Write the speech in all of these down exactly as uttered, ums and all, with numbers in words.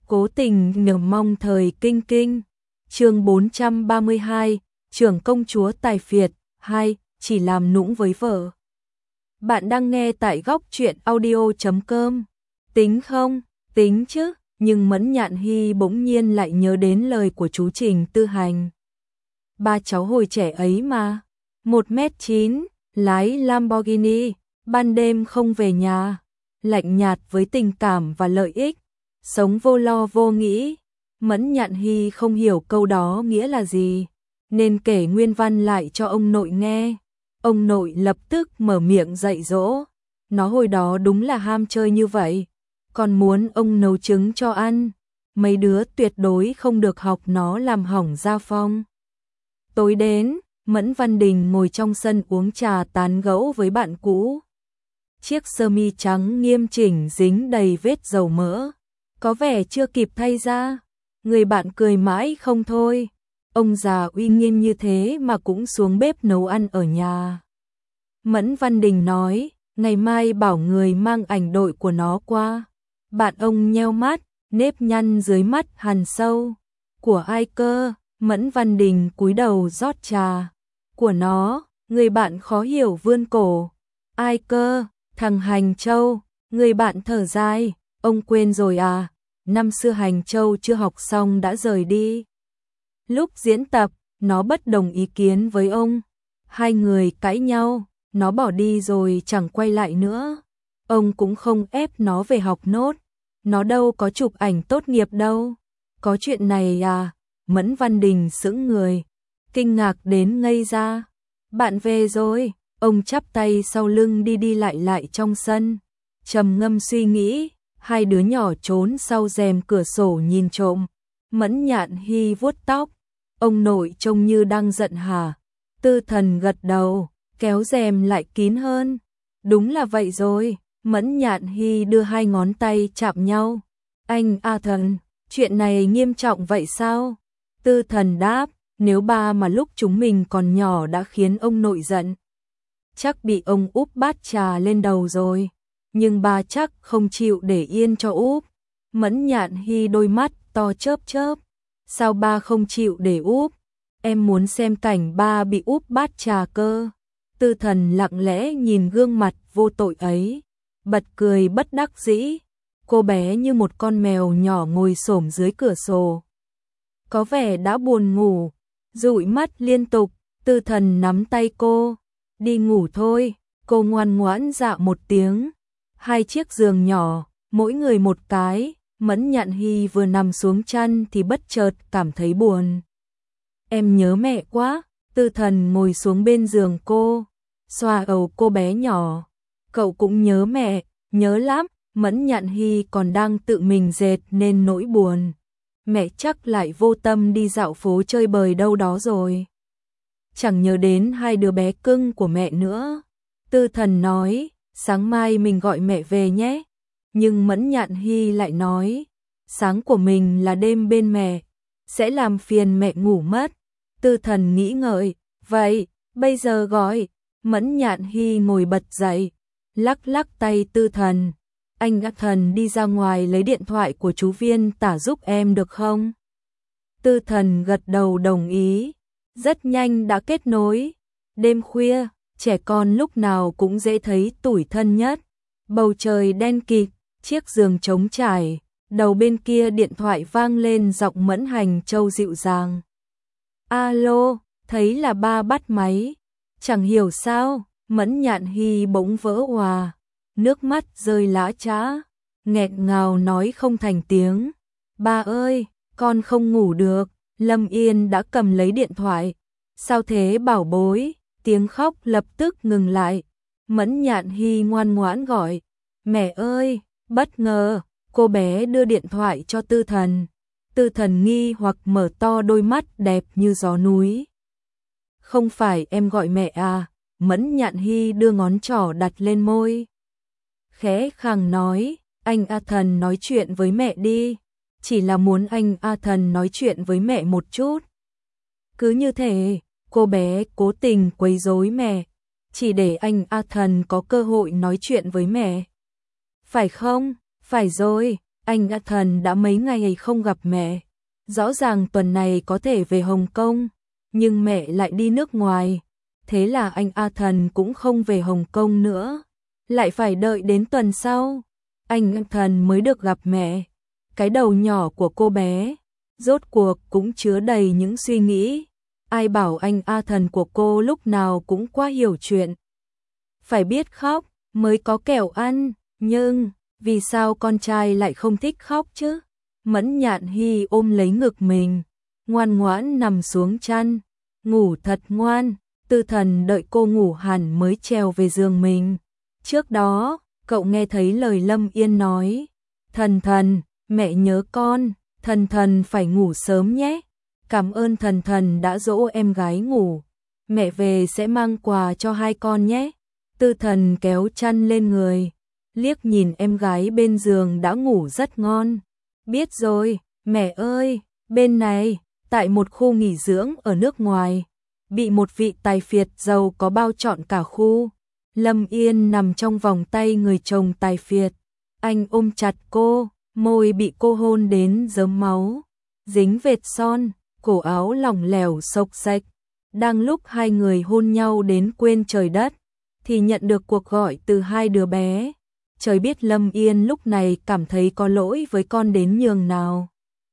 Cố tình nhờ mong thời kinh kinh. Chương bốn trăm ba mươi hai, trưởng công chúa tài phiệt, hai, chỉ làm nũng với vợ. Bạn đang nghe tại góc truyện audio chấm com. Tính không? Tính chứ, nhưng Mẫn Nhạn Hy bỗng nhiên lại nhớ đến lời của chú Trình Tư Hành. Ba cháu hồi trẻ ấy mà, một mét chín, lái Lamborghini, ban đêm không về nhà, lạnh nhạt với tình cảm và lợi ích, sống vô lo vô nghĩ. Mẫn Nhạn Hy không hiểu câu đó nghĩa là gì, nên kể nguyên văn lại cho ông nội nghe. Ông nội lập tức mở miệng dạy dỗ, nó hồi đó đúng là ham chơi như vậy, còn muốn ông nấu trứng cho ăn, mấy đứa tuyệt đối không được học nó làm hỏng gia phong. Tối đến, Mẫn Văn Đình ngồi trong sân uống trà tán gẫu với bạn cũ. Chiếc sơ mi trắng nghiêm chỉnh dính đầy vết dầu mỡ, có vẻ chưa kịp thay ra. Người bạn cười mãi không thôi, ông già uy nghiêm như thế mà cũng xuống bếp nấu ăn ở nhà. Mẫn Văn Đình nói, ngày mai bảo người mang ảnh đội của nó qua. Bạn ông nheo mắt, nếp nhăn dưới mắt hằn sâu. Của ai cơ? Mẫn Văn Đình cúi đầu rót trà. Của nó, người bạn khó hiểu vươn cổ. Ai cơ? Thằng Hành Châu. Người bạn thở dài, ông quên rồi à? Năm xưa Hành Châu chưa học xong đã rời đi. Lúc diễn tập, nó bất đồng ý kiến với ông. Hai người cãi nhau, nó bỏ đi rồi chẳng quay lại nữa. Ông cũng không ép nó về học nốt. Nó đâu có chụp ảnh tốt nghiệp đâu. Có chuyện này à? Mẫn Văn Đình sững người, kinh ngạc đến ngây ra. Bạn về rồi. Ông chắp tay sau lưng đi đi lại lại trong sân, trầm ngâm suy nghĩ. Hai đứa nhỏ trốn sau rèm cửa sổ nhìn trộm. Mẫn Nhạn Hy vuốt tóc. Ông nội trông như đang giận hả? Tư Thần gật đầu, kéo rèm lại kín hơn. Đúng là vậy rồi. Mẫn Nhạn Hy đưa hai ngón tay chạm nhau. Anh A Thần, chuyện này nghiêm trọng vậy sao? Tư Thần đáp, nếu ba mà lúc chúng mình còn nhỏ đã khiến ông nội giận, chắc bị ông úp bát trà lên đầu rồi. Nhưng ba chắc không chịu để yên cho úp. Mẫn Nhạn Hy đôi mắt to chớp chớp. Sao ba không chịu để úp? Em muốn xem cảnh ba bị úp bát trà cơ. Tư Thần lặng lẽ nhìn gương mặt vô tội ấy, bật cười bất đắc dĩ. Cô bé như một con mèo nhỏ ngồi xổm dưới cửa sổ, có vẻ đã buồn ngủ, dụi mắt liên tục. Tư Thần nắm tay cô, đi ngủ thôi. Cô ngoan ngoãn dạ một tiếng. Hai chiếc giường nhỏ, mỗi người một cái. Mẫn Nhạn Hy vừa nằm xuống chăn thì bất chợt cảm thấy buồn. Em nhớ mẹ quá. Tư Thần ngồi xuống bên giường cô, xoa đầu cô bé nhỏ. Cậu cũng nhớ mẹ? Nhớ lắm. Mẫn Nhạn Hy còn đang tự mình dệt nên nỗi buồn. Mẹ chắc lại vô tâm đi dạo phố chơi bời đâu đó rồi. Chẳng nhớ đến hai đứa bé cưng của mẹ nữa. Tư Thần nói, sáng mai mình gọi mẹ về nhé. Nhưng Mẫn Nhạn Hy lại nói, sáng của mình là đêm bên mẹ, sẽ làm phiền mẹ ngủ mất. Tư Thần nghĩ ngợi, vậy, bây giờ gọi. Mẫn Nhạn Hy ngồi bật dậy, lắc lắc tay Tư Thần. Anh A Thần đi ra ngoài lấy điện thoại của chú Viên Tả giúp em được không? Tư Thần gật đầu đồng ý. Rất nhanh đã kết nối. Đêm khuya, trẻ con lúc nào cũng dễ thấy tủi thân nhất. Bầu trời đen kịt, chiếc giường trống trải. Đầu bên kia điện thoại vang lên giọng Mẫn Hành Châu dịu dàng. Alo, thấy là ba bắt máy. Chẳng hiểu sao, Mẫn Nhạn Hy bỗng vỡ òa, nước mắt rơi lã chã, nghẹn ngào nói không thành tiếng. Ba ơi, con không ngủ được. Lâm Yên đã cầm lấy điện thoại. Sao thế bảo bối? Tiếng khóc lập tức ngừng lại. Mẫn Nhạn Hy ngoan ngoãn gọi, mẹ ơi. Bất ngờ, cô bé đưa điện thoại cho Tư Thần. Tư Thần nghi hoặc mở to đôi mắt đẹp như gió núi. Không phải em gọi mẹ à? Mẫn Nhạn Hy đưa ngón trỏ đặt lên môi, khẽ khàng nói, anh A Thần nói chuyện với mẹ đi. Chỉ là muốn anh A Thần nói chuyện với mẹ một chút. Cứ như thế, cô bé cố tình quấy rối mẹ, chỉ để anh A Thần có cơ hội nói chuyện với mẹ. Phải không? Phải rồi. Anh A Thần đã mấy ngày không gặp mẹ. Rõ ràng tuần này có thể về Hồng Kông, nhưng mẹ lại đi nước ngoài. Thế là anh A Thần cũng không về Hồng Kông nữa. Lại phải đợi đến tuần sau, anh A Thần mới được gặp mẹ. Cái đầu nhỏ của cô bé, rốt cuộc cũng chứa đầy những suy nghĩ. Ai bảo anh A Thần của cô lúc nào cũng quá hiểu chuyện. Phải biết khóc mới có kẹo ăn, nhưng vì sao con trai lại không thích khóc chứ? Mẫn Nhạn Hy ôm lấy ngực mình, ngoan ngoãn nằm xuống chăn, ngủ thật ngoan. Tư Thần đợi cô ngủ hẳn mới trèo về giường mình. Trước đó, cậu nghe thấy lời Lâm Yên nói, Thần Thần, mẹ nhớ con, Thần Thần phải ngủ sớm nhé. Cảm ơn Thần Thần đã dỗ em gái ngủ, mẹ về sẽ mang quà cho hai con nhé. Tư Thần kéo chăn lên người, liếc nhìn em gái bên giường đã ngủ rất ngon. Biết rồi, mẹ ơi, bên này, tại một khu nghỉ dưỡng ở nước ngoài, bị một vị tài phiệt giàu có bao trọn cả khu. Lâm Yên nằm trong vòng tay người chồng tài phiệt, anh ôm chặt cô, môi bị cô hôn đến rớm máu, dính vệt son, cổ áo lỏng lẻo xộc xệch. Đang lúc hai người hôn nhau đến quên trời đất, thì nhận được cuộc gọi từ hai đứa bé. Trời biết Lâm Yên lúc này cảm thấy có lỗi với con đến nhường nào.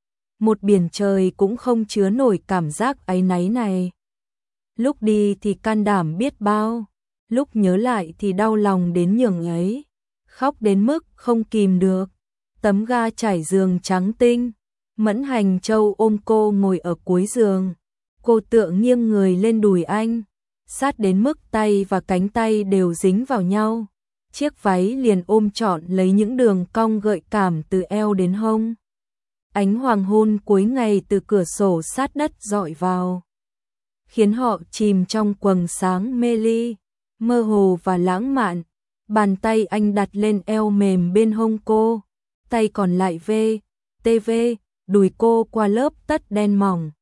Một biển trời cũng không chứa nổi cảm giác áy náy này. Lúc đi thì can đảm biết bao, lúc nhớ lại thì đau lòng đến nhường ấy. Khóc đến mức không kìm được. Tấm ga trải giường trắng tinh. Mẫn Hành Châu ôm cô ngồi ở cuối giường. Cô tựa nghiêng người lên đùi anh, sát đến mức tay và cánh tay đều dính vào nhau. Chiếc váy liền ôm trọn lấy những đường cong gợi cảm từ eo đến hông. Ánh hoàng hôn cuối ngày từ cửa sổ sát đất dọi vào, khiến họ chìm trong quầng sáng mê ly, mơ hồ và lãng mạn. Bàn tay anh đặt lên eo mềm bên hông cô, tay còn lại vê, tê vê, đùi cô qua lớp tất đen mỏng.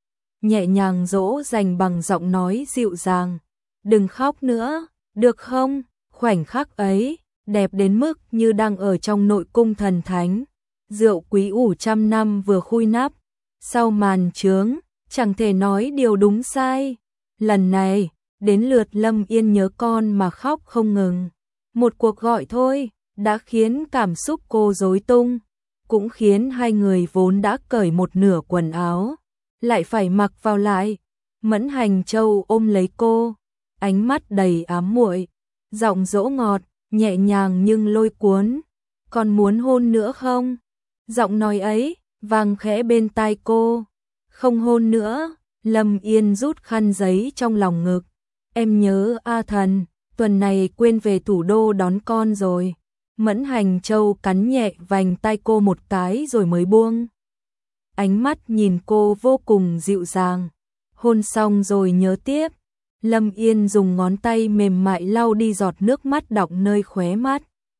Nhẹ nhàng dỗ dành bằng giọng nói dịu dàng. Đừng khóc nữa, được không? Khoảnh khắc ấy, đẹp đến mức như đang ở trong nội cung thần thánh. Rượu quý ủ trăm năm vừa khui nắp, sau màn chướng, chẳng thể nói điều đúng sai. Lần này, đến lượt Lâm Yên nhớ con mà khóc không ngừng. Một cuộc gọi thôi, đã khiến cảm xúc cô rối tung, cũng khiến hai người vốn đã cởi một nửa quần áo, lại phải mặc vào lại. Mẫn Hành Châu ôm lấy cô, ánh mắt đầy ám muội, giọng dỗ ngọt, nhẹ nhàng nhưng lôi cuốn. Còn muốn hôn nữa không? Giọng nói ấy, vang khẽ bên tai cô. Không hôn nữa. Lâm Yên rút khăn giấy trong lòng ngực. Em nhớ A Thần, tuần này quên về thủ đô đón con rồi. Mẫn Hành Châu cắn nhẹ vành tai cô một cái rồi mới buông. Ánh mắt nhìn cô vô cùng dịu dàng. Hôn xong rồi nhớ tiếp. Lâm Yên dùng ngón tay mềm mại lau đi giọt nước mắt đọng nơi khóe mắt.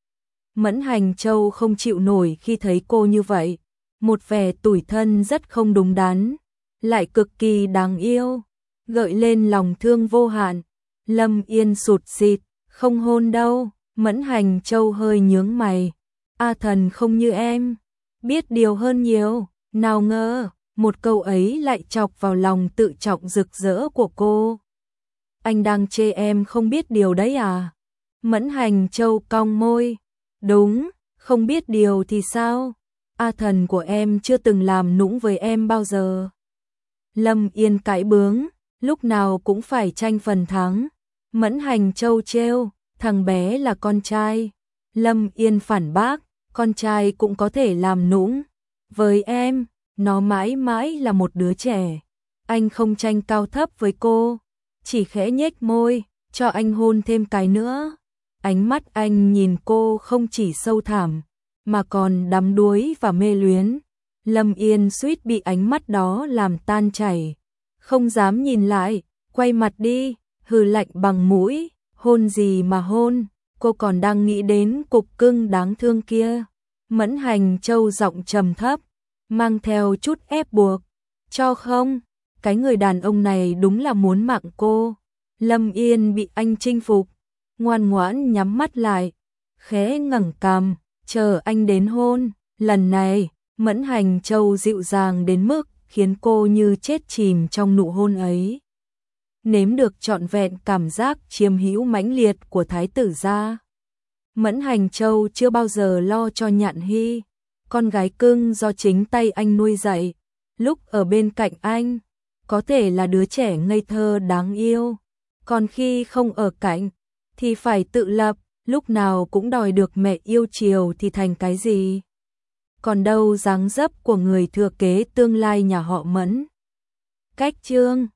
Mẫn Hành Châu không chịu nổi khi thấy cô như vậy. Một vẻ tủi thân rất không đúng đắn, lại cực kỳ đáng yêu, gợi lên lòng thương vô hạn. Lâm Yên sụt sịt, không hôn đâu. Mẫn Hành Châu hơi nhướng mày. A Thần không như em, biết điều hơn nhiều. Nào ngờ, một câu ấy lại chọc vào lòng tự trọng rực rỡ của cô. Anh đang chê em không biết điều đấy à? Mẫn Hành Châu cong môi. Đúng, không biết điều thì sao? A Thần của em chưa từng làm nũng với em bao giờ. Lâm Yên cãi bướng, lúc nào cũng phải tranh phần thắng. Mẫn Hành Châu trêu, thằng bé là con trai. Lâm Yên phản bác, con trai cũng có thể làm nũng. Với em, nó mãi mãi là một đứa trẻ. Anh không tranh cao thấp với cô, chỉ khẽ nhếch môi, cho anh hôn thêm cái nữa. Ánh mắt anh nhìn cô không chỉ sâu thẳm, mà còn đắm đuối và mê luyến. Lâm Yên suýt bị ánh mắt đó làm tan chảy, không dám nhìn lại, quay mặt đi, hừ lạnh bằng mũi. Hôn gì mà hôn, cô còn đang nghĩ đến cục cưng đáng thương kia. Mẫn Hành Châu giọng trầm thấp, mang theo chút ép buộc. Cho không, cái người đàn ông này đúng là muốn mạng cô. Lâm Yên bị anh chinh phục, ngoan ngoãn nhắm mắt lại, khẽ ngẩng cằm, chờ anh đến hôn. Lần này, Mẫn Hành Châu dịu dàng đến mức khiến cô như chết chìm trong nụ hôn ấy. Nếm được trọn vẹn cảm giác chiếm hữu mãnh liệt của thái tử gia. Mẫn Hành Châu chưa bao giờ lo cho Nhạn Hy, con gái cưng do chính tay anh nuôi dạy. Lúc ở bên cạnh anh, có thể là đứa trẻ ngây thơ đáng yêu, còn khi không ở cạnh, thì phải tự lập, lúc nào cũng đòi được mẹ yêu chiều thì thành cái gì. Còn đâu dáng dấp của người thừa kế tương lai nhà họ Mẫn. Cách chương